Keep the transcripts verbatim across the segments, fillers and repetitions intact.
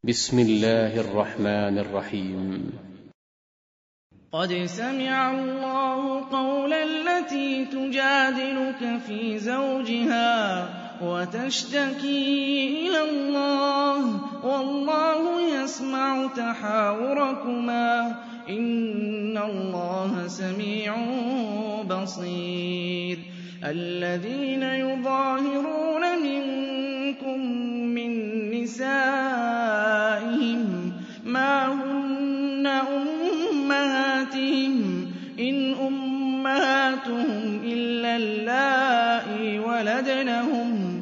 بسم الله الرحمن الرحيم. قد سمع الله قول التي تجادلك في زوجها وتشتكي إلى الله والله يسمع تحاوركما إن الله سميع بصير. الذين يظاهرون منكم من نسائهم ما هن أمهاتهم إن أمهاتهم إلا اللائي ولدنهم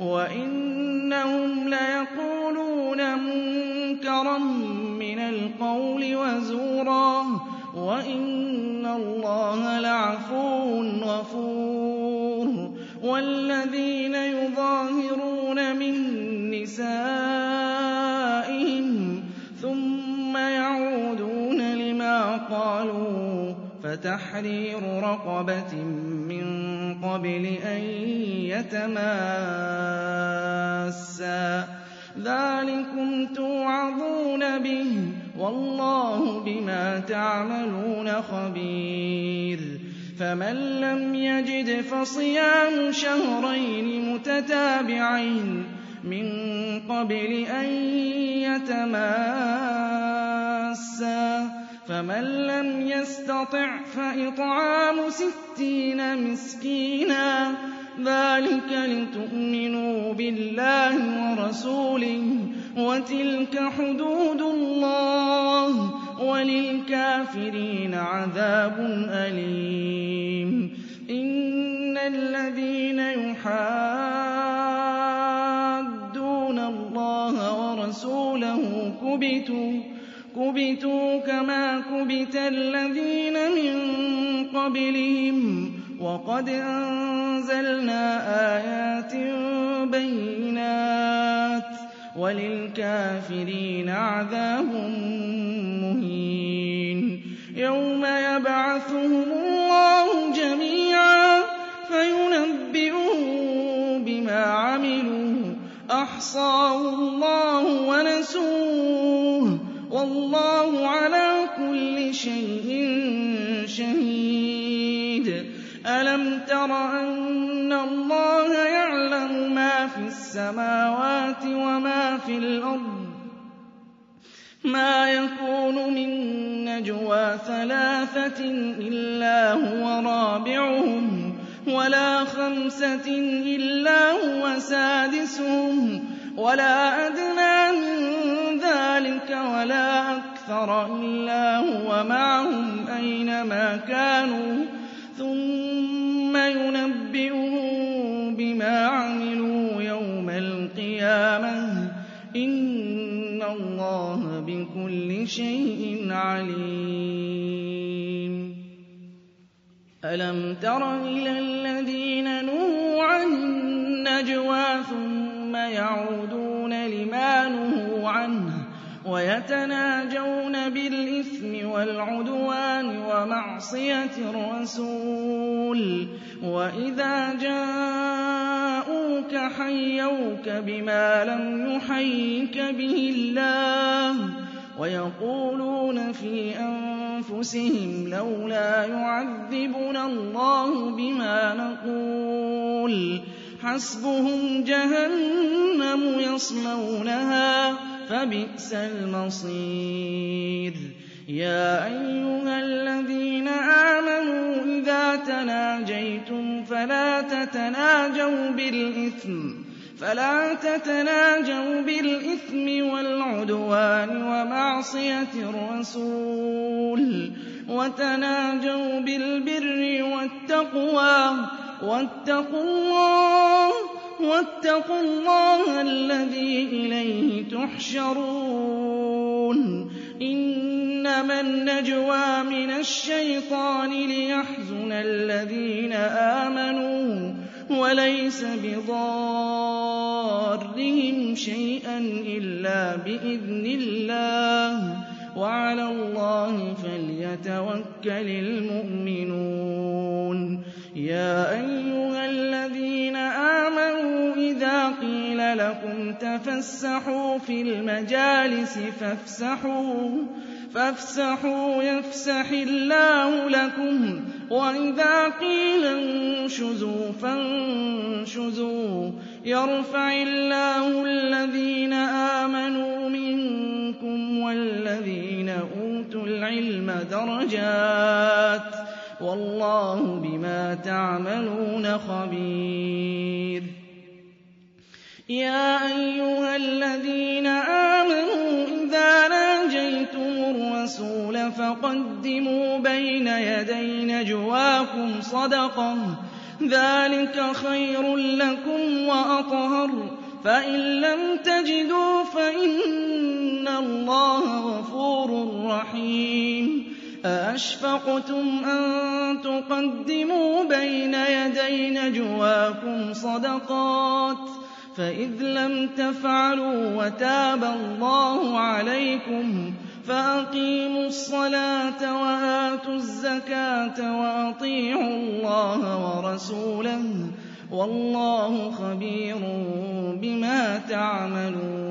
وإنهم ليقولون منكرا من القول وزورا وإن الله لعفو غفور. والذين يظاهرون من نسائهم ثم يعودون لما قالوا فتحرير رقبة من قبل أن يتماسا ذلكم توعظون به والله بما تعملون خبير. فمن لم يجد فصيام شهرين متتابعين من قبل أن يتماسا فمن لم يستطع فإطعام ستين مسكينا ذلك لتؤمنوا بالله ورسوله وتلك حدود الله وللكافرين عذاب أليم. إن الذين يحادون الله ورسوله كبتوا كبتوا كما كبت الذين من قبلهم وقد أنزلنا آيات بينات وللكافرين عذاب مهين. يوم يبعثهم الله جميعا فينبئهم بما عملوا أحصاه الله ونسوه والله على كل شيء شهيد. ألم تر أن الله يعلم ما في السماوات وما في الأرض ما يكون من نجوى ثلاثة إلا هو رابعهم ولا خمسة إلا هو سادسهم ولا أدنى من ذلك ولا أكثر إلا هو معهم أينما كانوا ثم ينبئهم بما عملوا يوم القيامة إن الله بكل شيء عليم. ألم تر إلى الذين نهوا عن النجوى ثم يعودون لما نهوا عنه ويتناجون بالإثم والعدوان ومعصية الرسول وإذا جاءوك حيوك بما لم يحيك به الله ويقولون في أنفسهم لولا يعذبنا الله بما نقول حسبهم جهنم يصلونها فبئس المصير. يا أيها الذين آمنوا إذا تناجيتم فلا تتناجوا بالإثم فلا تتناجوا بالإثم والعدوان ومعصية الرسول وتناجوا بالبر والتقوى واتقوا الله واتقوا الله الذي إليه تحشرون. إنما النجوى من الشيطان ليحزن الذين آمنوا وليس بضارهم شيئا إلا بإذن الله وعلى الله فليتوكل المؤمنون. يا أيها الذين آمنوا إذا قيل لكم تفسحوا في المجالس فافسحوا فافسحوا يفسح الله لكم وإذا قيل انشزوا فانشزوا يرفع الله الذين آمنوا منكم والذين أوتوا العلم درجات والله بما تعملون خبير. يا أيها الذين آمنوا إذا ناجيتم الرسول فقدموا بين يدي نجواكم صدقة ذلك خير لكم وأطهر فإن لم تجدوا فإن الله غفور رحيم. أأشفقتم أن تقدموا بين يدي نجواكم صدقات فإذ لم تفعلوا وتاب الله عليكم فأقيموا الصلاة وآتوا الزكاة وأطيعوا الله ورسوله والله خبير بما تعملون.